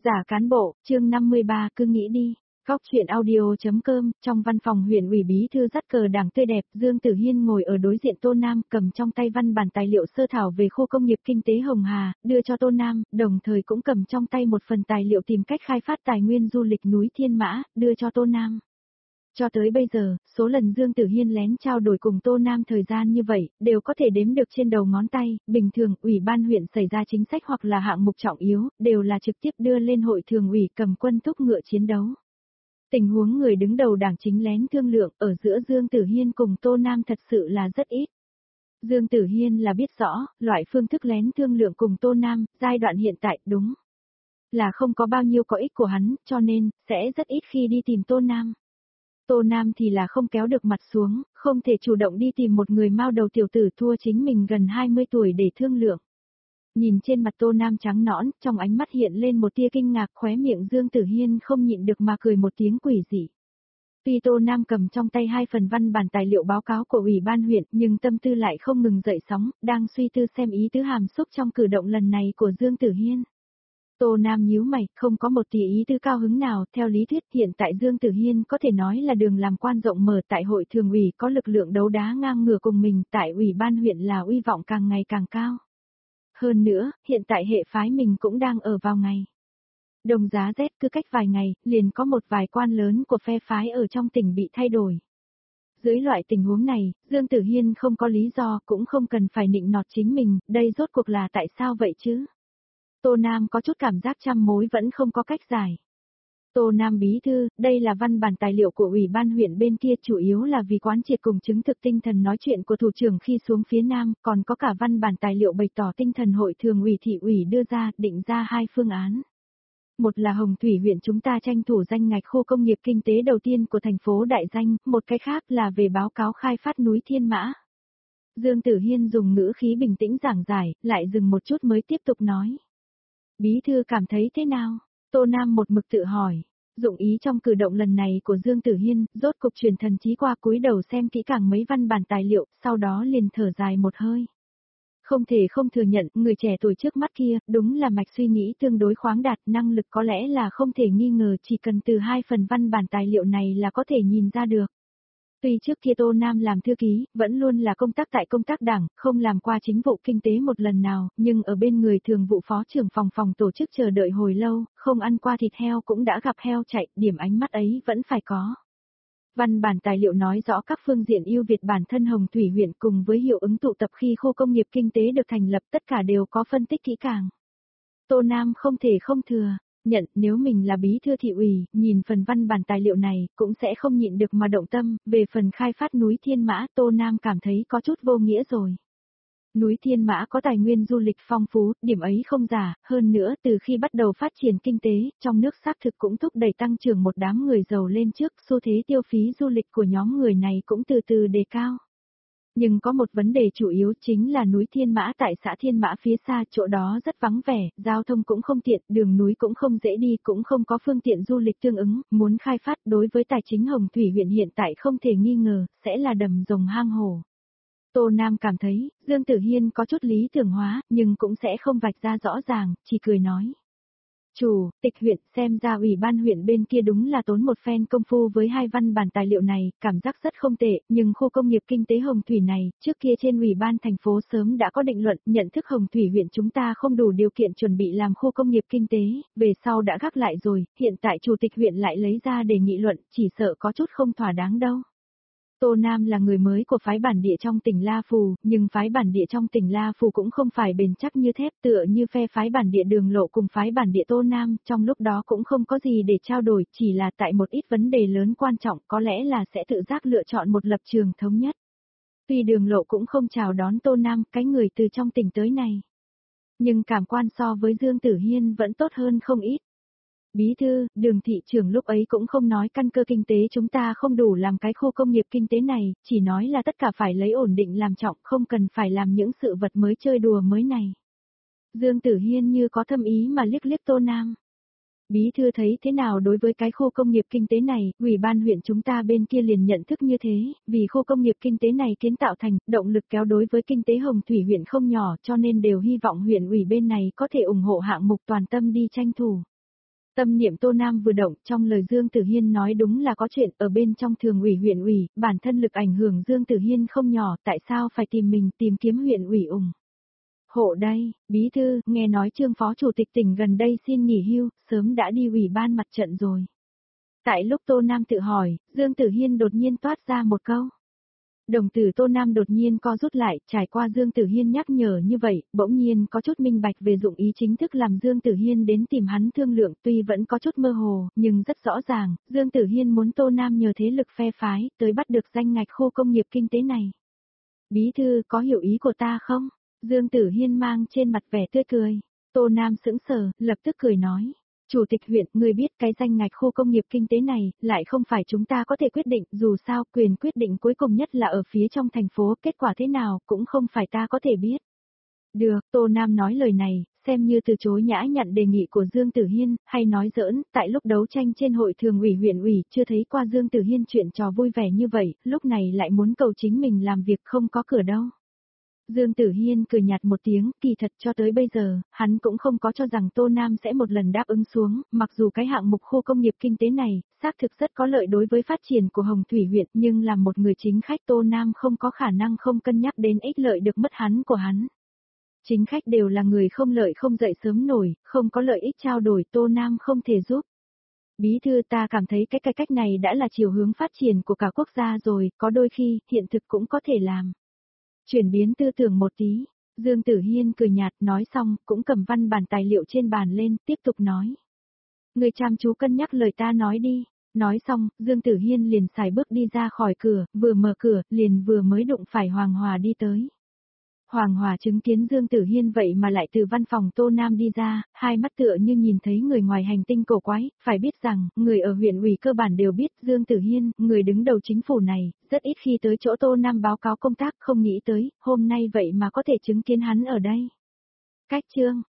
Giả cán bộ, chương 53, cứ nghĩ đi. Góc chuyện audio.com, trong văn phòng huyện ủy bí thư dắt cờ đảng tươi đẹp, Dương Tử Hiên ngồi ở đối diện Tô Nam, cầm trong tay văn bản tài liệu sơ thảo về khu công nghiệp kinh tế Hồng Hà, đưa cho Tô Nam, đồng thời cũng cầm trong tay một phần tài liệu tìm cách khai phát tài nguyên du lịch núi Thiên Mã, đưa cho Tô Nam. Cho tới bây giờ, số lần Dương Tử Hiên lén trao đổi cùng Tô Nam thời gian như vậy, đều có thể đếm được trên đầu ngón tay, bình thường, ủy ban huyện xảy ra chính sách hoặc là hạng mục trọng yếu, đều là trực tiếp đưa lên hội thường ủy cầm quân thúc ngựa chiến đấu. Tình huống người đứng đầu đảng chính lén thương lượng ở giữa Dương Tử Hiên cùng Tô Nam thật sự là rất ít. Dương Tử Hiên là biết rõ, loại phương thức lén thương lượng cùng Tô Nam, giai đoạn hiện tại đúng là không có bao nhiêu có ích của hắn, cho nên, sẽ rất ít khi đi tìm Tô Nam. Tô Nam thì là không kéo được mặt xuống, không thể chủ động đi tìm một người mao đầu tiểu tử thua chính mình gần 20 tuổi để thương lượng. Nhìn trên mặt Tô Nam trắng nõn, trong ánh mắt hiện lên một tia kinh ngạc, khóe miệng Dương Tử Hiên không nhịn được mà cười một tiếng quỷ dị. Tuy Tô Nam cầm trong tay 2 phần văn bản tài liệu báo cáo của ủy ban huyện, nhưng tâm tư lại không ngừng dậy sóng, đang suy tư xem ý tứ hàm xúc trong cử động lần này của Dương Tử Hiên. Tô Nam nhíu mày, không có một tí ý tư cao hứng nào, theo lý thuyết hiện tại Dương Tử Hiên có thể nói là đường làm quan rộng mở, tại hội thường ủy có lực lượng đấu đá ngang ngửa cùng mình, tại ủy ban huyện là uy vọng càng ngày càng cao. Hơn nữa, hiện tại hệ phái mình cũng đang ở vào ngày đồng giá rét, cứ cách vài ngày, liền có một vài quan lớn của phe phái ở trong tỉnh bị thay đổi. Dưới loại tình huống này, Dương Tử Hiên không có lý do, cũng không cần phải nịnh nọt chính mình, đây rốt cuộc là tại sao vậy chứ? Tô Nam có chút cảm giác trăm mối vẫn không có cách giải. Tô Nam bí thư, đây là văn bản tài liệu của ủy ban huyện bên kia, chủ yếu là vì quán triệt cùng chứng thực tinh thần nói chuyện của thủ trưởng khi xuống phía Nam, còn có cả văn bản tài liệu bày tỏ tinh thần hội thường ủy thị ủy đưa ra, định ra 2 phương án. Một là Hồng Thủy huyện chúng ta tranh thủ danh ngạch khu công nghiệp kinh tế đầu tiên của thành phố đại danh, một cái khác là về báo cáo khai phát núi Thiên Mã. Dương Tử Hiên dùng ngữ khí bình tĩnh giảng giải, lại dừng một chút mới tiếp tục nói. Bí thư cảm thấy thế nào? Tô Nam một mực tự hỏi. Dụng ý trong cử động lần này của Dương Tử Hiên, rốt cục truyền thần trí qua cúi đầu xem kỹ càng mấy văn bản tài liệu, sau đó liền thở dài một hơi. Không thể không thừa nhận, người trẻ tuổi trước mắt kia, đúng là mạch suy nghĩ tương đối khoáng đạt, năng lực có lẽ là không thể nghi ngờ, chỉ cần từ 2 phần văn bản tài liệu này là có thể nhìn ra được. Tuy trước kia Tô Nam làm thư ký, vẫn luôn là công tác tại công tác đảng, không làm qua chính vụ kinh tế một lần nào, nhưng ở bên người thường vụ phó trưởng phòng tổ chức chờ đợi hồi lâu, không ăn qua thịt heo cũng đã gặp heo chạy, điểm ánh mắt ấy vẫn phải có. Văn bản tài liệu nói rõ các phương diện ưu việt bản thân Hồng Thủy huyện cùng với hiệu ứng tụ tập khi khu công nghiệp kinh tế được thành lập, tất cả đều có phân tích kỹ càng. Tô Nam không thể không thừa nhận, nếu mình là bí thư thị ủy, nhìn phần văn bản tài liệu này, cũng sẽ không nhịn được mà động tâm, về phần khai phát núi Thiên Mã, Tô Nam cảm thấy có chút vô nghĩa rồi. Núi Thiên Mã có tài nguyên du lịch phong phú, điểm ấy không giả, hơn nữa từ khi bắt đầu phát triển kinh tế, trong nước xác thực cũng thúc đẩy tăng trưởng một đám người giàu lên trước, xu thế tiêu phí du lịch của nhóm người này cũng từ từ đề cao. Nhưng có một vấn đề chủ yếu chính là núi Thiên Mã tại xã Thiên Mã phía xa, chỗ đó rất vắng vẻ, giao thông cũng không tiện, đường núi cũng không dễ đi, cũng không có phương tiện du lịch tương ứng, muốn khai phát đối với tài chính Hồng Thủy huyện hiện tại không thể nghi ngờ, sẽ là đầm rồng hang hổ. Tô Nam cảm thấy, Dương Tử Hiên có chút lý tưởng hóa, nhưng cũng sẽ không vạch ra rõ ràng, chỉ cười nói. Chủ tịch huyện, xem ra ủy ban huyện bên kia đúng là tốn một phen công phu với 2 văn bản tài liệu này, cảm giác rất không tệ, nhưng khu công nghiệp kinh tế Hồng Thủy này, trước kia trên ủy ban thành phố sớm đã có định luận, nhận thức Hồng Thủy huyện chúng ta không đủ điều kiện chuẩn bị làm khu công nghiệp kinh tế, về sau đã gác lại rồi, hiện tại chủ tịch huyện lại lấy ra để nghị luận, chỉ sợ có chút không thỏa đáng đâu. Tô Nam là người mới của phái bản địa trong tỉnh La Phù, nhưng phái bản địa trong tỉnh La Phù cũng không phải bền chắc như thép, tựa như phe phái bản địa Đường Lộ cùng phái bản địa Tô Nam, trong lúc đó cũng không có gì để trao đổi, chỉ là tại một ít vấn đề lớn quan trọng có lẽ là sẽ tự giác lựa chọn một lập trường thống nhất. Tuy Đường Lộ cũng không chào đón Tô Nam, cái người từ trong tỉnh tới này. Nhưng cảm quan so với Dương Tử Hiên vẫn tốt hơn không ít. Bí thư, Đường thị trưởng lúc ấy cũng không nói căn cơ kinh tế chúng ta không đủ làm cái khu công nghiệp kinh tế này, chỉ nói là tất cả phải lấy ổn định làm trọng, không cần phải làm những sự vật mới chơi đùa mới này. Dương Tử Hiên như có thâm ý mà liếc liếc Tô Nam. Bí thư thấy thế nào đối với cái khu công nghiệp kinh tế này, ủy ban huyện chúng ta bên kia liền nhận thức như thế, vì khu công nghiệp kinh tế này kiến tạo thành, động lực kéo đối với kinh tế Hồng Thủy huyện không nhỏ cho nên đều hy vọng huyện ủy bên này có thể ủng hộ hạng mục toàn tâm đi tranh thủ. Tâm niệm Tô Nam vừa động, trong lời Dương Tử Hiên nói đúng là có chuyện, ở bên trong thường ủy huyện ủy, bản thân lực ảnh hưởng Dương Tử Hiên không nhỏ, tại sao phải tìm mình, tìm kiếm huyện ủy ủng hộ đây, bí thư, nghe nói Trương phó chủ tịch tỉnh gần đây xin nghỉ hưu, sớm đã đi ủy ban mặt trận rồi. Tại lúc Tô Nam tự hỏi, Dương Tử Hiên đột nhiên toát ra một câu. Đồng tử Tô Nam đột nhiên co rút lại, trải qua Dương Tử Hiên nhắc nhở như vậy, bỗng nhiên có chút minh bạch về dụng ý chính thức làm Dương Tử Hiên đến tìm hắn thương lượng, tuy vẫn có chút mơ hồ, nhưng rất rõ ràng, Dương Tử Hiên muốn Tô Nam nhờ thế lực phe phái, tới bắt được danh ngạch khu công nghiệp kinh tế này. Bí thư có hiểu ý của ta không? Dương Tử Hiên mang trên mặt vẻ tươi cười. Tô Nam sững sờ, lập tức cười nói. Chủ tịch huyện, người biết cái danh ngạch khu công nghiệp kinh tế này, lại không phải chúng ta có thể quyết định, dù sao quyền quyết định cuối cùng nhất là ở phía trong thành phố, kết quả thế nào cũng không phải ta có thể biết. Được, Tô Nam nói lời này, xem như từ chối nhã nhặn đề nghị của Dương Tử Hiên, hay nói giỡn, tại lúc đấu tranh trên hội thường ủy huyện ủy, chưa thấy qua Dương Tử Hiên chuyện trò vui vẻ như vậy, lúc này lại muốn cầu chính mình làm việc không có cửa đâu. Dương Tử Hiên cười nhạt một tiếng, kỳ thật cho tới bây giờ, hắn cũng không có cho rằng Tô Nam sẽ một lần đáp ứng xuống, mặc dù cái hạng mục khu công nghiệp kinh tế này, xác thực rất có lợi đối với phát triển của Hồng Thủy huyện, nhưng làm một người chính khách Tô Nam không có khả năng không cân nhắc đến ích lợi được mất hắn của hắn. Chính khách đều là người không lợi không dậy sớm nổi, không có lợi ích trao đổi Tô Nam không thể giúp. Bí thư ta cảm thấy cái cách này đã là chiều hướng phát triển của cả quốc gia rồi, có đôi khi, hiện thực cũng có thể làm. Chuyển biến tư tưởng một tí, Dương Tử Hiên cười nhạt nói xong, cũng cầm văn bản tài liệu trên bàn lên, tiếp tục nói. Người chăm chú cân nhắc lời ta nói đi. Nói xong, Dương Tử Hiên liền xài bước đi ra khỏi cửa, vừa mở cửa, liền vừa mới đụng phải Hoàng Hòa đi tới. Hoàng Hòa chứng kiến Dương Tử Hiên vậy mà lại từ văn phòng Tô Nam đi ra, hai mắt tựa như nhìn thấy người ngoài hành tinh cổ quái, phải biết rằng, người ở huyện ủy cơ bản đều biết Dương Tử Hiên, người đứng đầu chính phủ này, rất ít khi tới chỗ Tô Nam báo cáo công tác, không nghĩ tới, hôm nay vậy mà có thể chứng kiến hắn ở đây. Cách chương